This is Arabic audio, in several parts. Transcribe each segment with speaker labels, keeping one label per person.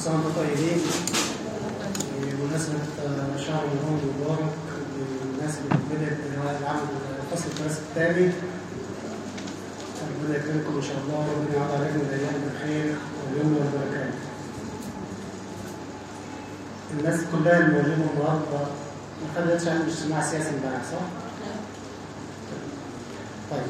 Speaker 1: سنة وانتم طيبين. بمناسبة شهر رمضان المبارك، بمناسبة بداية العام الفصل الدراسي الثاني، ربنا يكرمكم إن شاء الله، وربنا يعود عليكم الأيام بالخير واليوم والبركات. الناس كلها الموجودة النهارده ما خدتش عن الاجتماع السياسي امبارح، صح؟ طيب.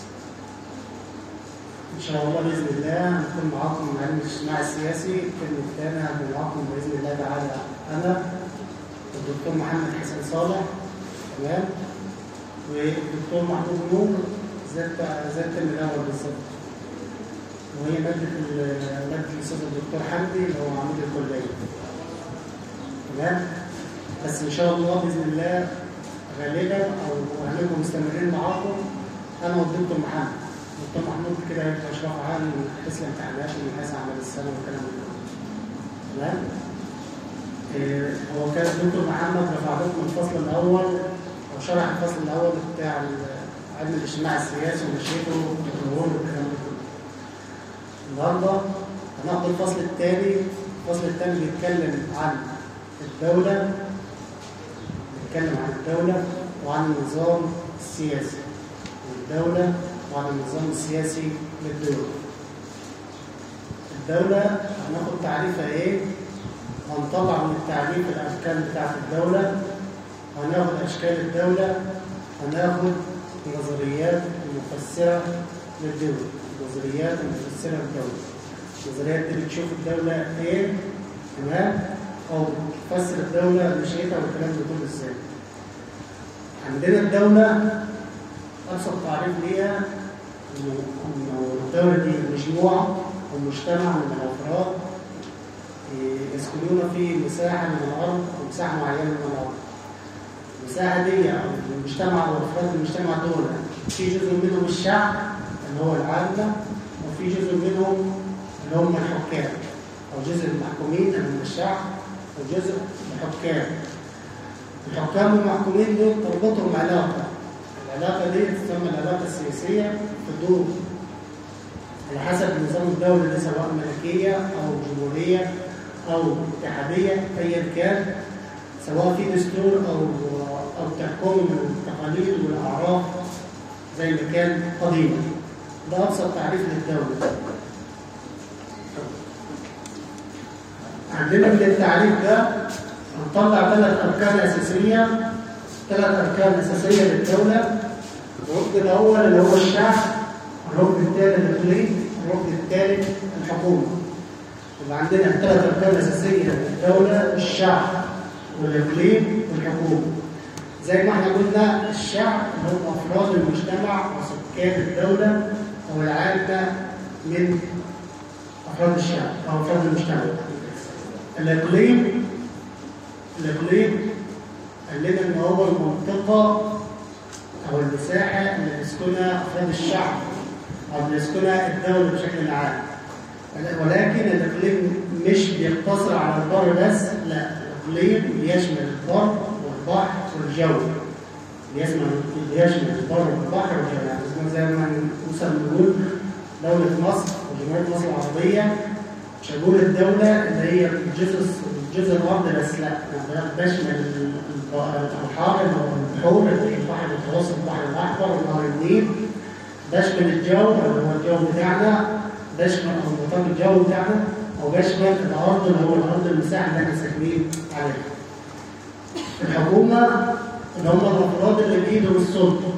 Speaker 1: إن شاء الله بإذن الله هنكون معاكم من علم الاجتماع السياسي. الترم الثاني هنكون معاكم بإذن الله تعالى أنا والدكتور محمد حسن صالح، تمام؟ والدكتور محمود نور زي الترم الأول بالظبط. وهي مادة الأستاذ الدكتور حمدي اللي هو عميد الكلية. تمام؟ بس إن شاء الله بإذن الله غالبا أو هنبقوا مستمرين معاكم أنا والدكتور محمد. الدكتور محمود كده هيبقى اشراف عام من حيث الامتحانات ومن حيث اعمال السنه والكلام ده. تمام؟ هو كان الدكتور محمد رفع لكم الفصل الاول او شرح الفصل الاول بتاع علم الاجتماع السياسي ومشيته والتطور والكلام ده كله. النهارده هناخد الفصل الثاني. الفصل الثاني بيتكلم عن الدوله، وعن النظام السياسي والدوله وعن النظام السياسي للدولة. الدولة هناخد تعريفها ايه؟ هنطلع من التعريف الأركان بتاعت الدولة، هناخد أشكال الدولة، هناخد نظريات المفسرة للدولة. النظريات المفسرة للدولة. النظريات دي بتشوف الدولة ايه؟ تمام؟ أو بتفسر الدولة مشيتها والكلام ده كله ازاي. عندنا الدولة أبسط تعريف ليها إنه الدولة دي مجموعة أو مجتمع من الأفراد يسكنون في مساحة من الأرض أو مساحة معينة من الأرض. المساحة دي أو المجتمع أو أفراد المجتمع دول في جزء منهم الشعب اللي هو العامة، وفي جزء منهم اللي هم الحكام، أو جزء المحكومين اللي هم الشعب، وجزء الحكام. الحكام والمحكومين دول تربطهم علاقة. العلاقة دي تسمى العلاقة السياسية تدور على حسب نظام الدولة دي، سواء ملكية أو جمهورية أو اتحادية أيا كان، سواء في دستور أو تحكم من التقاليد والأعراف زي ما كان قديما. ده أبسط تعريف للدولة. عندنا من التعريف ده هنطلع ثلاث أركان أساسية للدولة. الركن الأول اللي هو الشعب، الركن الثاني الإقليم، الركن الثالث الحكومة. يبقى عندنا ثلاث أركان أساسية للدولة: الشعب والإقليم والحكومة. زي ما احنا قلنا الشعب اللي هم أفراد المجتمع وسكان الدولة أو العامة من أفراد الشعب أو أفراد المجتمع. الإقليم قال لنا إن هو المنطقة أو المساحة اللي بيسكنها أفراد الشعب أو بيسكنها الدولة بشكل عام. ولكن الإقليم مش بيقتصر على البر بس، لا، الإقليم بيشمل البر والبحر والجو. بيشمل البر والبحر والجو. يعني زي ما نقول دولة مصر وجمهورية مصر العربية مش هنقول الدولة اللي هي الجزء الأرض بس، لا، بشمل البحار والبحور، البحر المتوسط، البحر الأحمر، ونهر النيل. بشمل الجو اللي هو الجو بتاعنا، بشمل نظام الجو بتاعنا، أو بشمل الأرض اللي هو الأرض المساحة اللي احنا ساكنين عليها. الحكومة اللي هم الأفراد اللي بإيدهم السلطة.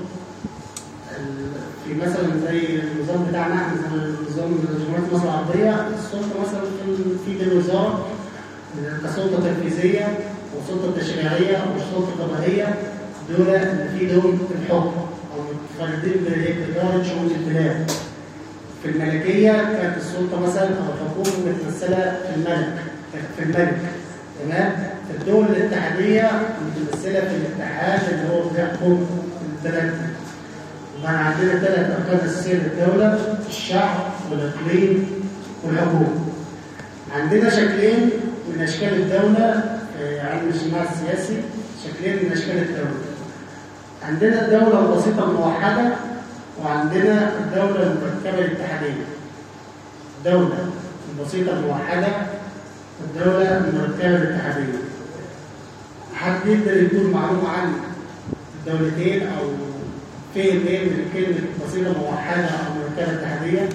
Speaker 1: في مثلا زي النظام بتاعنا احنا، زي نظام جمهورية مصر العربية، السلطة مثلا في الوزارة كسلطة تنفيذية وسلطة تشريعية والسلطة القضائية، دول اللي في ايدهم الحكم أو متفردين بإدارة شؤون البلاد. في الملكية كانت السلطة مثلا أو الحكومة متمثلة في الملك. تمام؟ في الدول الاتحادية متمثلة في الاتحاد اللي هو بيحكم البلد. وكان عندنا ثلاث أركان أساسية للدولة: الشعب والإقليم والحكومة. عندنا شكلين من أشكال الدولة في علم الاجتماع السياسي، شكلين من أشكال الدولة. عندنا الدولة البسيطة الموحدة، وعندنا الدولة المركبة الاتحادية. الدولة البسيطة الموحدة الدولة المركبة الاتحادية. حد يقدر يقول معلومة عن الدولتين أو فين من كلمة بسيطة موحدة أو مركبة اتحادية؟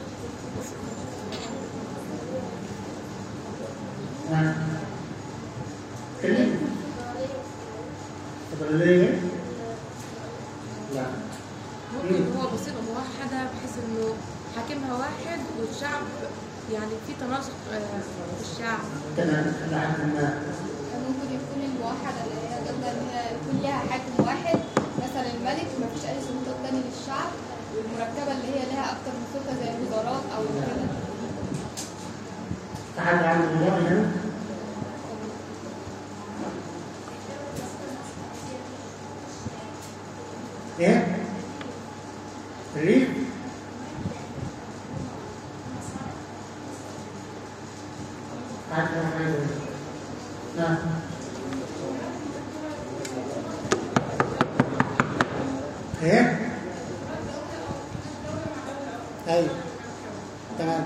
Speaker 1: كلمة فضلية؟ لا.
Speaker 2: ممكن هو بسيطة موحدة بحيث إنه حاكمها واحد والشعب يعني في تناسق في الشعب.
Speaker 1: تمام. لحد ما
Speaker 3: ممكن يكون الموحدة اللي هي دولة إن هي يكون لها حاكم واحد، مثلا الملك مفيش أي سلطات تاني للشعب، والمركبة اللي هي لها أكتر من سلطة زي الوزارات أو كده.
Speaker 1: في حد عنده رأي هنا؟ إيه؟ الريف؟ حد عنده رأي؟ نعم. ايه؟ ايوه تمام.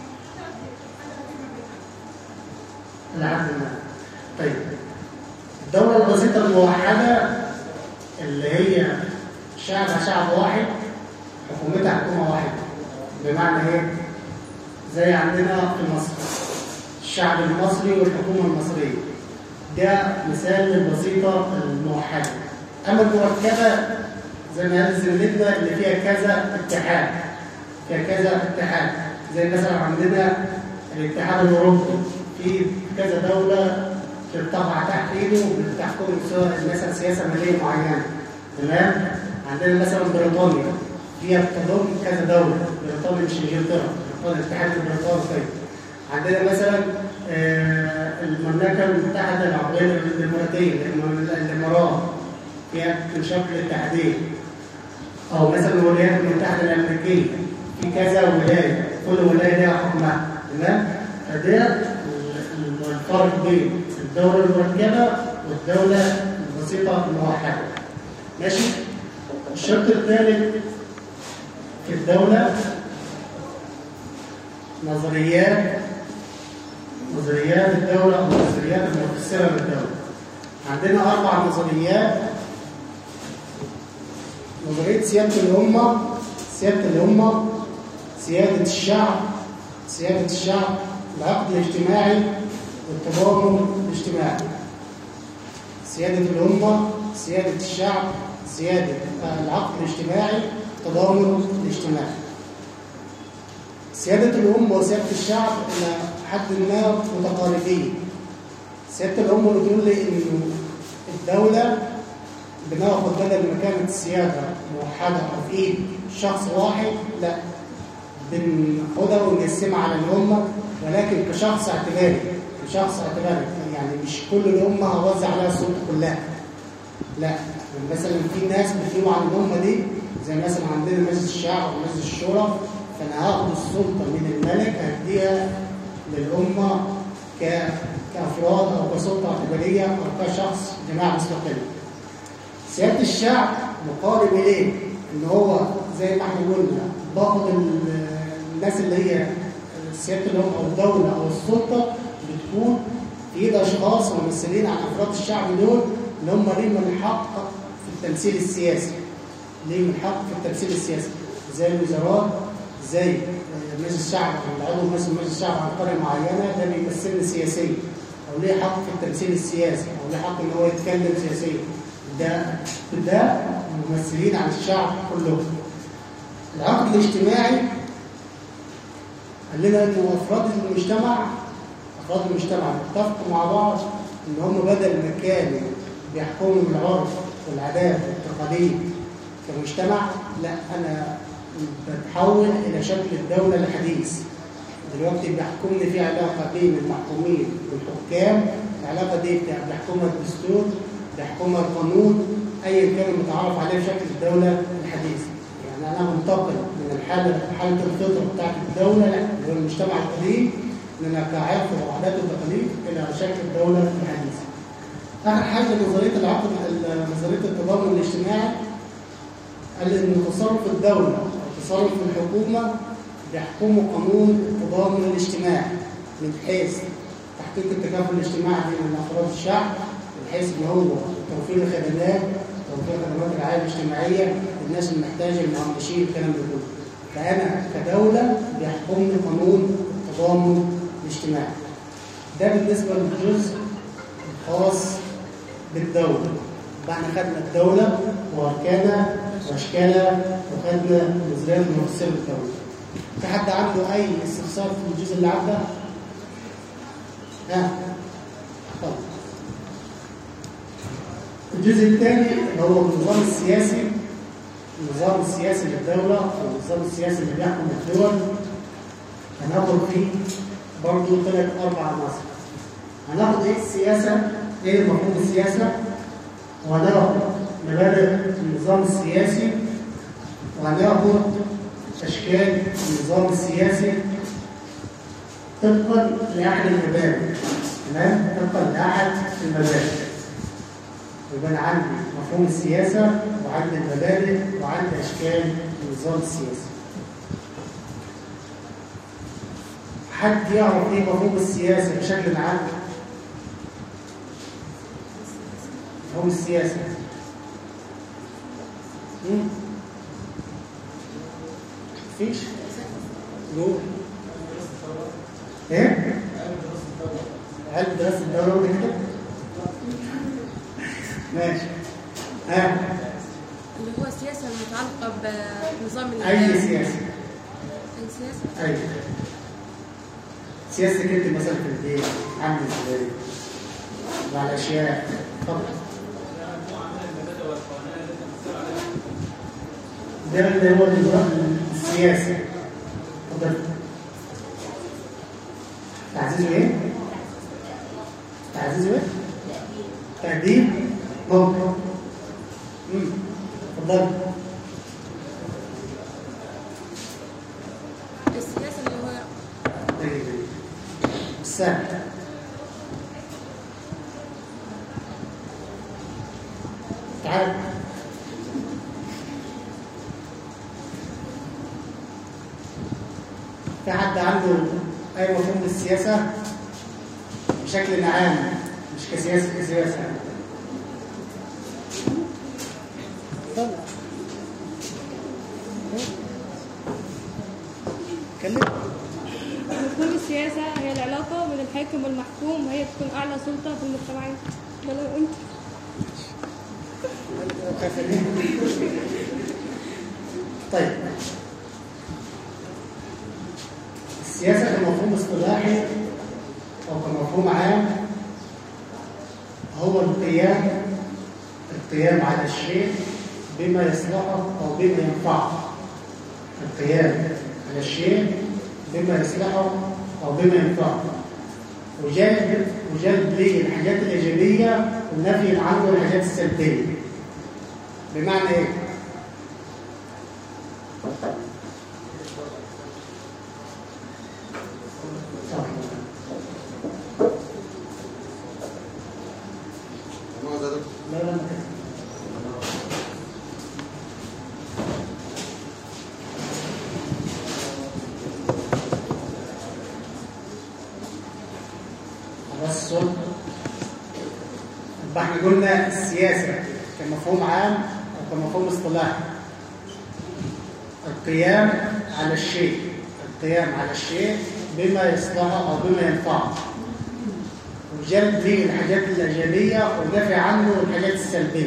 Speaker 1: العدل. طيب الدولة البسيطة الموحدة اللي هي شعبها شعب واحد، حكومتها حكومة واحدة. بمعنى ايه؟ زي عندنا في مصر الشعب المصري والحكومة المصرية. ده مثال للبسيطة الموحدة. أما المركبة زي ما قال زميلتنا اللي فيها كذا اتحاد، فيها كذا اتحاد، زي مثلا عندنا الاتحاد الأوروبي في كذا دولة تقع تحت إيده بتحكم مثلا سياسة مالية معينة. تمام؟ عندنا مثلا بريطانيا فيها تضم كذا دولة، بريطانيا مش إنجلترا، بريطانيا الاتحاد البريطاني. طيب عندنا مثلا المملكة المتحدة العربية الإماراتية، الإمارات فيها شكل اتحادية. أو مثلا الولايات المتحدة الأمريكية في كذا ولاية، كل ولاية لها حكمها. تمام؟ فده الفرق بين الدولة المركبة والدولة البسيطة الموحدة. ماشي؟ الشرط الثالث في الدولة نظريات الدولة أو نظريات المفسرة للدولة. عندنا 4 نظريات. نظرية سيادة الأمة، سيادة الشعب، العقد الاجتماعي والتضامن الاجتماعي. سيادة الأمة، سيادة الشعب، سيادة العقد الاجتماعي، التضامن الاجتماعي. سيادة الأمة وسيادة الشعب إلى حد ما متقاربين. سيادة الأمة بتقول لي إنه الدولة بناخد بدل ما كانت السيادة موحدة أو في إيد شخص واحد، لا، بناخدها ونقسمها على الأمة، ولكن كشخص اعتباري، يعني مش كل الأمة هوزع عليها السلطة كلها. لا، مثلا في ناس بتقوم على الأمة دي، زي مثلا عندنا مجلس الشعب ومجلس الشورى، فأنا هاخد السلطة من الملك هديها للأمة كأفراد أو كسلطة اعتبارية أو كشخص جماعة مستقلة. سيادة الشعب مقارب إليه، إن هو زي ما احنا قلنا باخد الناس اللي هي سيادة الأمة أو الدولة أو السلطة بتكون في إيد أشخاص ممثلين عن أفراد الشعب دول اللي هم ليهم الحق في التمثيل السياسي. زي الوزارات، زي مجلس الشعب، العضو مثل مجلس الشعب عن قرية معينة ده بيمثلني سياسيا أو ليه حق في التمثيل السياسي أو ليه حق إن هو يتكلم سياسيا. ده ممثلين عن الشعب كله. العقد الاجتماعي قال لنا إنه أفراد المجتمع اتفقوا مع بعض إن هم بدل ما كانوا بيحكموا بالعرف والعادات والتقاليد كمجتمع، لا، أنا بتحول إلى شكل الدولة الحديث. دلوقتي بيحكمني في علاقة بين المحكومين والحكام، العلاقة دي بيحكمها الدستور، بيحكمها القانون، أيا كان المتعارف عليه بشكل الدولة الحديث. يعني أنا منتقل من حالة الفطرة بتاعت الدولة اللي هو المجتمع القديم، إن أنا كعرف وعادات وتقاليد إلى شكل الدولة الحديثة. آخر حاجة نظرية التضامن الاجتماعي قال إن تصرف الدولة أو تصرف الحكومة بيحكمه قانون التضامن الاجتماعي، من حيث تحقيق التكافل الاجتماعي بين افراد الشعب من حيث ان هو توفير الخدمات، توفير خدمات الرعايه الاجتماعيه للناس المحتاجه، المهمشين، الكلام ده كله. فانا كدوله بيحكمني قانون التضامن الاجتماعي. ده بالنسبه للجزء الخاص بالدوله. بعد خدنا الدوله واركانها واشكالها وخدنا نظريه الممثله للدوله. في حد عنده اي استفسار في الجزء اللي عدى؟ طيب. الجزء الثاني اللي هو النظام السياسي. النظام السياسي للدولة أو النظام السياسي اللي بيحكم الدول هناخد فيه برضه 3-4 عناصر. هناخد ايه السياسة؟ ايه مفهوم السياسة؟ وهناخد مبادئ النظام السياسي، وهناخد أشكال النظام السياسي طبقا لأحد المبادئ. تمام؟ طبقا لأحد المبادئ. يبقى أنا عندي مفهوم السياسة وعندي المبادئ وعندي أشكال النظام السياسي. حد يعرف إيه مفهوم السياسة بشكل عام؟ مفهوم السياسة مفيش؟ نور ايه؟ علم دراسة الدولة ولا كده؟ ماشي.
Speaker 2: اللي هو السياسة المتعلقة بنظام
Speaker 1: أي سياسة؟
Speaker 2: أي سياسة؟
Speaker 1: أي سياستك أنت مثلا في البيت عامل إزاي؟ مع الأشياء. طبعا ده اللي هو النظام السياسي. اتفضل. تعزيزه ايه؟ تعزيزه ايه؟ تقديم ممكن. اتفضل.
Speaker 2: السياسة اللي هو
Speaker 1: السهل. تعال. في حد عنده أي مفهوم للسياسة بشكل عام مش كسياسة؟ اتكلم.
Speaker 4: مفهوم السياسة هي العلاقة بين الحاكم والمحكوم، وهي تكون أعلى سلطة في المجتمعات. ده لو قلت.
Speaker 1: طيب، السياسة كمفهوم اصطلاحي أو كمفهوم عام هو القيام على الشيء بما يصلحه أو بما ينفعه. القيام على الشيء بما يصلحه أو بما ينفعه، وجلب ليه الحاجات الإيجابية والنفي عنه الحاجات السلبية. بمعنى إيه؟ لا بس يبقى احنا قلنا السياسة كمفهوم عام أو كمفهوم اصطلاحي القيام على الشيء بما يصلحه أو بما ينفعه، وجلب ليه الحاجات الإيجابية ودافع عنه الحاجات السلبية.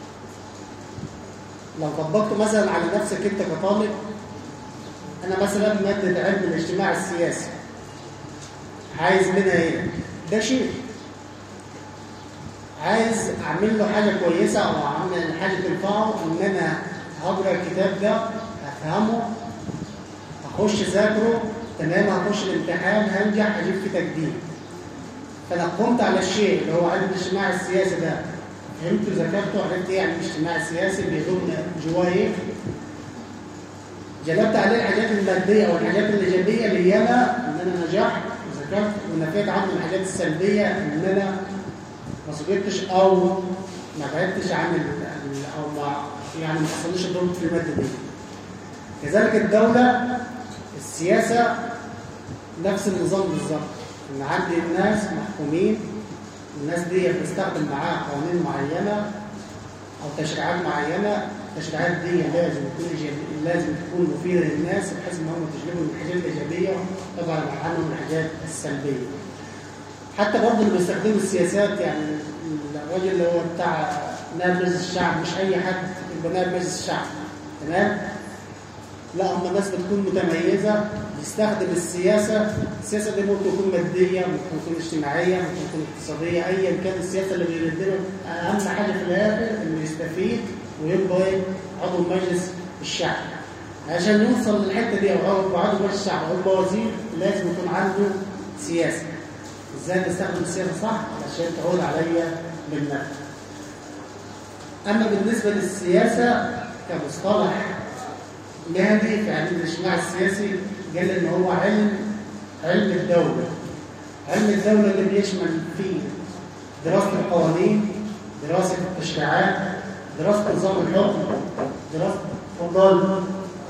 Speaker 1: لو طبقته مثلا على نفسك أنت كطالب، أنا مثلا مادة علم الاجتماع السياسي عايز منها إيه؟ ده شيء عايز أعمل له حاجة كويسة أو أعمل حاجة تنفعه، إن أنا هقرأ الكتاب ده هفهمه هخش ذاكره تمام، هخش الامتحان هنجح أجيب في تقدير. فأنا قمت على الشيء اللي هو علم الاجتماع السياسي ده، فهمت وذاكرته عرفت إيه علم الاجتماع السياسي بيضم جواه إيه، جلبت عليه الحاجات المادية أو الحاجات الإيجابية اللي أنا إن أنا نجحت وذاكرت، ونفيت عنه الحاجات السلبية إن أنا ما صبرتش أو ما بعدتش عن أو ما يعني ما حصلش ضغط في المادة دي. كذلك الدولة السياسة نفس النظام بالظبط. إن عندي الناس محكومين، الناس دي بتستخدم معاها قوانين معينة أو تشريعات معينة. التشريعات دي لازم تكون مفيدة للناس بحيث إن هم تجلبوا الحاجات الإيجابية طبعا عنهم الحاجات السلبية. حتى برضه اللي بيستخدموا السياسات، يعني الراجل اللي هو بتاع نائب مجلس الشعب مش أي حد يبقى نائب مجلس الشعب، تمام؟ لا، هم الناس بتكون متميزة بتستخدم السياسة دي ممكن تكون مادية، ممكن تكون اجتماعية، ممكن تكون اقتصادية، أيا كان السياسة اللي بيقدمها. أهم حاجة في الآخر إنه يستفيد ويبقى عضو مجلس الشعب. عشان يوصل للحتة دي أو يبقى عضو مجلس الشعب أو يبقى وزير لازم يكون عنده سياسة. إزاي نستخدم السياسة صح عشان تعود عليا بالنفع. أما بالنسبة للسياسة كمصطلح مهني في علم الاجتماع السياسي، قال إن هو علم الدولة. علم الدولة اللي بيشمل فيه دراسة القوانين، دراسة التشريعات، دراسة نظام الحكم، دراسة فضل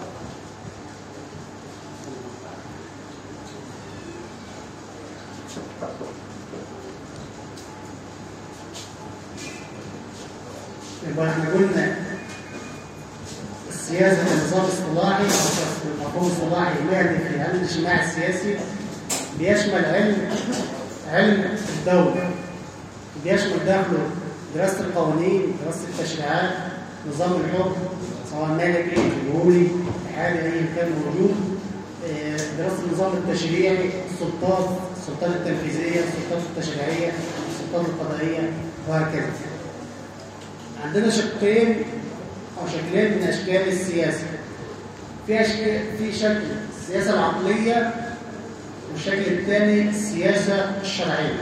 Speaker 1: يبقى احنا قلنا السياسة كنظام اصطلاحي أو مفهوم اصطلاحي مهني في علم الاجتماع السياسي بيشمل علم الدولة، بيشمل داخله دراسة القوانين، دراسة التشريعات، نظام الحكم سواء ملكي جمهوري اتحادي أيا كان موجود، دراسة النظام التشريعي، السلطات التنفيذية، السلطات التشريعية، السلطات القضائية وهكذا. عندنا شقين أو شكلين من أشكال السياسة. في شكل السياسة العقلية والشكل الثاني السياسة الشرعية.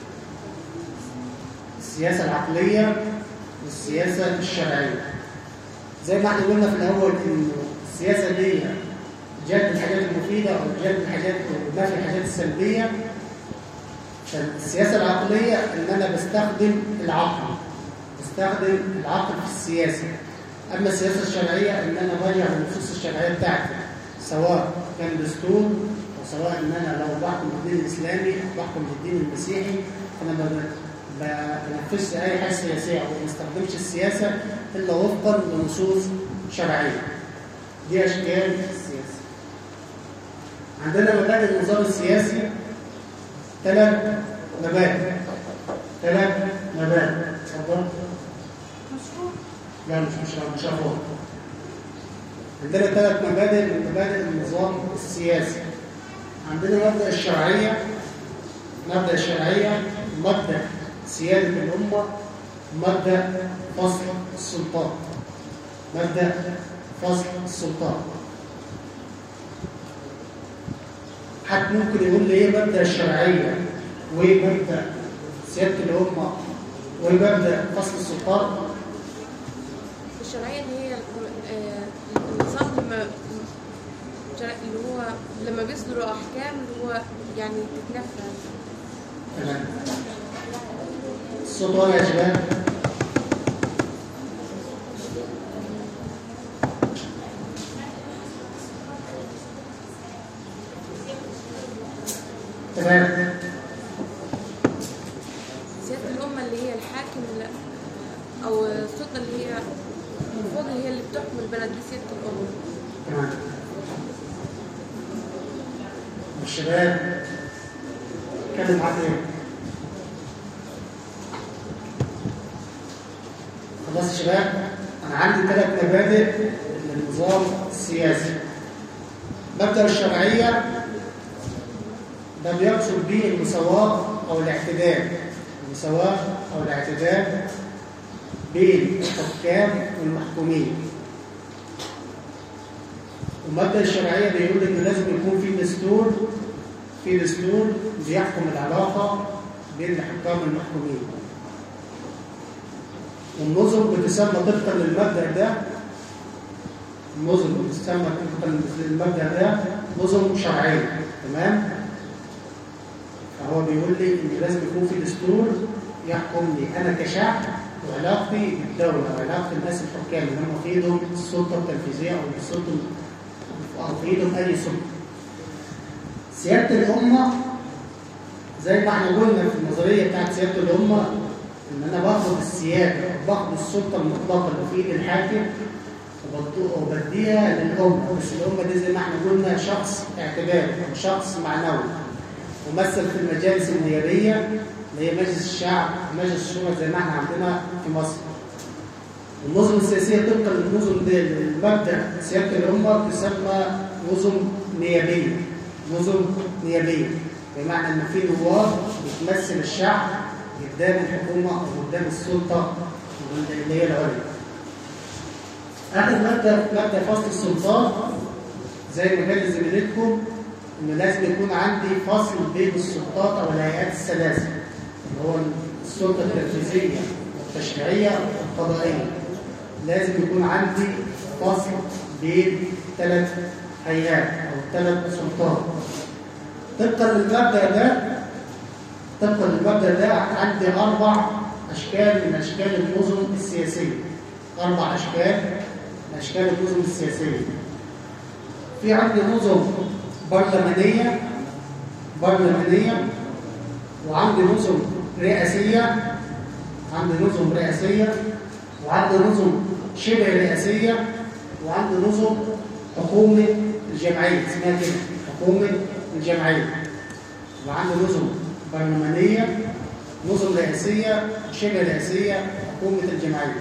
Speaker 1: السياسة العقلية والسياسة الشرعية. زي ما احنا قلنا في الأول إنه السياسة دي جلب الحاجات المفيدة أو جلب الحاجات ونفي الحاجات السلبية. فالسياسة العقلية إن أنا بستخدم العقل في السياسة. أما السياسة الشرعية إن أنا برجع للنصوص الشرعية بتاعتي، سواء كان دستور أو سواء إن أنا لو بحكم بالدين الإسلامي أو بحكم بالدين المسيحي، أنا ما بنفذش أي حاجة سياسية أو ما بستخدمش السياسة إلا وفقا لنصوص شرعية. دي أشكال السياسة. عندنا مبادئ النظام السياسي 3 مبادئ. اتفضل. لا مش هفضل. عندنا 3 مبادئ من مبادئ النظام السياسي. عندنا مبدأ الشرعية، مبدأ سيادة الأمة، مبدأ فصل السلطات. حد ممكن يقول لي ايه مبدأ الشرعية ومبدأ سيادة الأمة ومبدأ فصل السلطات؟
Speaker 2: الشرعية اللي هي النظام اللي هو لما بيصدروا أحكام اللي هو يعني تتنفذ.
Speaker 1: تمام. السلطان يا شباب. تمام.
Speaker 2: سيادة الأمة اللي هي الحاكم أو السلطة اللي هي المفروض اللي هي اللي بتحكم البلد دي سيادة الأمة.
Speaker 1: تمام. الشباب اتكلم عن ايه؟ خلاص يا شباب، أنا عندي 3 مبادئ للنظام السياسي. مبدأ الشرعية ده بيقصد به المساواة أو الاعتدال بين الحكام والمحكومين. ومبدأ الشرعية بيقول إنه لازم يكون في دستور بيحكم العلاقة بين الحكام والمحكومين. والنظم بتسمى طبقا للمبدأ ده، نظم شرعية. تمام؟ فهو بيقول لي إن لازم يكون في دستور يحكمني أنا كشعب وعلاقتي بالدولة وعلاقة الناس الحكام اللي هم في ايدهم السلطة التنفيذية أو في ايدهم أي سلطة. سيادة الأمة زي ما احنا قلنا في النظريه بتاعت سياده الامه ان انا باخد السياده، باخد السلطه المطلقه اللي في ايد الحاكم وبديها للامه، بس الامه دي زي ما احنا قلنا شخص اعتباري او شخص معنوي ممثل في المجالس النيابيه اللي هي مجلس الشعب ومجلس الشورى زي ما احنا عندنا في مصر. النظم السياسيه طبقا للنظم دي المبدا سياده الامه تسمى نظم نيابيه. نظم نيابيه بمعنى ان في نواب بتمثل الشعب قدام الحكومه او قدام السلطه اللي هي العليا. اخر مبدا فصل السلطات زي ما قال زميلتكم ان لازم يكون عندي فصل بين السلطات او الهيئات الثلاثه اللي هو السلطه التنفيذيه والتشريعيه والقضائيه. لازم يكون عندي فصل بين 3 هيئات او 3 سلطات. طبقا للمبدا ده عندي 4 اشكال من اشكال النظم السياسيه. 4 اشكال من اشكال النظم السياسيه. في عندي نظم برلمانيه وعندي نظم رئاسيه، وعندي نظم شبه رئاسيه، وعندي نظم حكومه الجمعيه اسمها كده حكومه الجمعيه. وعندي نظم برلمانيه، نظم رئاسيه، شبه رئاسيه، حكومه الجمعيه.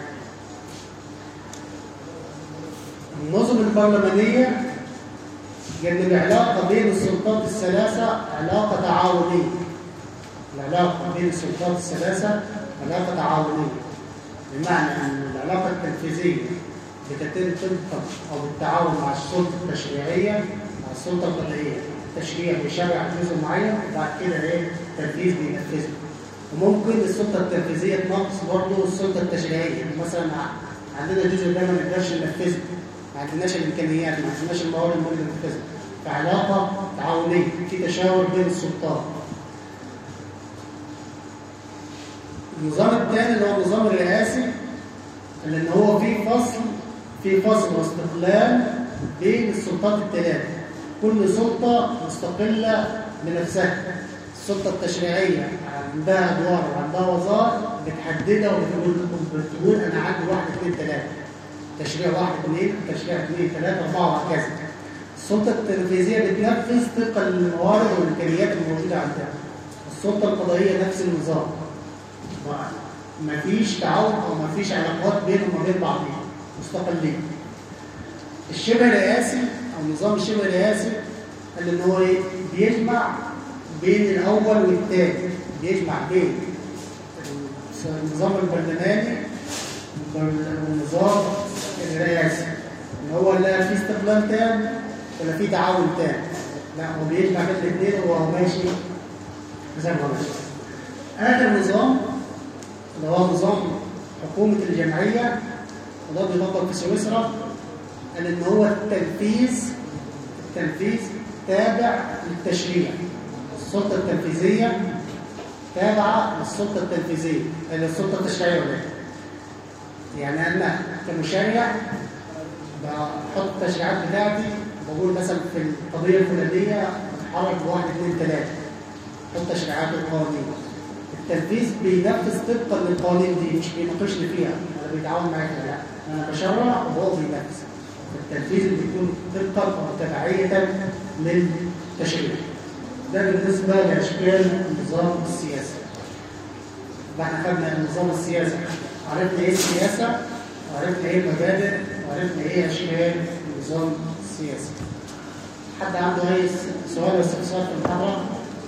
Speaker 1: النظم البرلمانيه لأن العلاقة بين السلطات الثلاثة علاقة تعاونية. العلاقة بين السلطات الثلاثة علاقة تعاونية، بمعنى أن العلاقة التنفيذية بتتم طبقا أو بالتعاون مع السلطة التشريعية مع السلطة القضائية. التشريع بيشرع جزء معين وبعد كده التنفيذ بينفذه. وممكن السلطة التنفيذية تناقص برضه السلطة التشريعية، مثلا عندنا جزء ده ما نقدرش ننفذه، ما عندناش الامكانيات، ما عندناش الموارد اللي ننفذها. فعلاقه تعاونيه في تشاور بين السلطات. النظام الثاني اللي هو النظام الرئاسي اللي ان هو في فصل واستقلال بين السلطات الثلاثه. كل سلطه مستقله بنفسها. السلطه التشريعيه عندها ادوار وعندها وظائف بتحددها وبتقول انا عندي 1 2 3 تشريع 1 2 تشريع 2 3 4 وهكذا. السلطة التنفيذية بتنفذ طبقا للموارد والإمكانيات الموجودة عندها. السلطة القضائية نفس النظام. مفيش تعاون أو مفيش علاقات بينهم وبين بعضهم، مستقلين. الشبه رئاسي أو النظام الشبه رئاسي اللي إن هو بيجمع بين الأول والثاني، بيجمع بين النظام البرلماني والنظام الرئاسي. إن هو لا في استقلال تام ولا في تعاون تام، لا هو بيجمع بين الاثنين وهو ماشي زي ما هو ماشي. آخر نظام اللي هو نظام حكومة الجمعية وده بيطبق في سويسرا، قال إن هو التنفيذ تابع للتشريع. السلطة التنفيذية تابعة للسلطة التنفيذية، للسلطة التشريعية ولا يعني أنا كمشرع بحط التشريعات بتاعتي، بقول مثلا في القضية الفلانية بتحرك 1 2 3 حط تشريعات القوانين. التنفيذ بينفذ طبقا للقوانين دي، مش بيناقشني فيها ولا بيتعاون معايا، لا انا بشرع وهو بينفذ. التنفيذ اللي بيكون طبقا او تبعية للتشريع. ده بالنسبة لأشكال النظام السياسي. احنا خدنا النظام السياسي، عرفنا ايه السياسة وعرفنا ايه المبادئ وعرفنا ايه اشكال النظام السياسي. حد عنده اي سؤال واستفسار في المحاضرة؟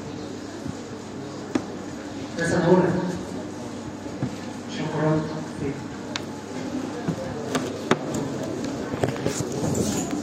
Speaker 1: بس انا هقولها. شكرا.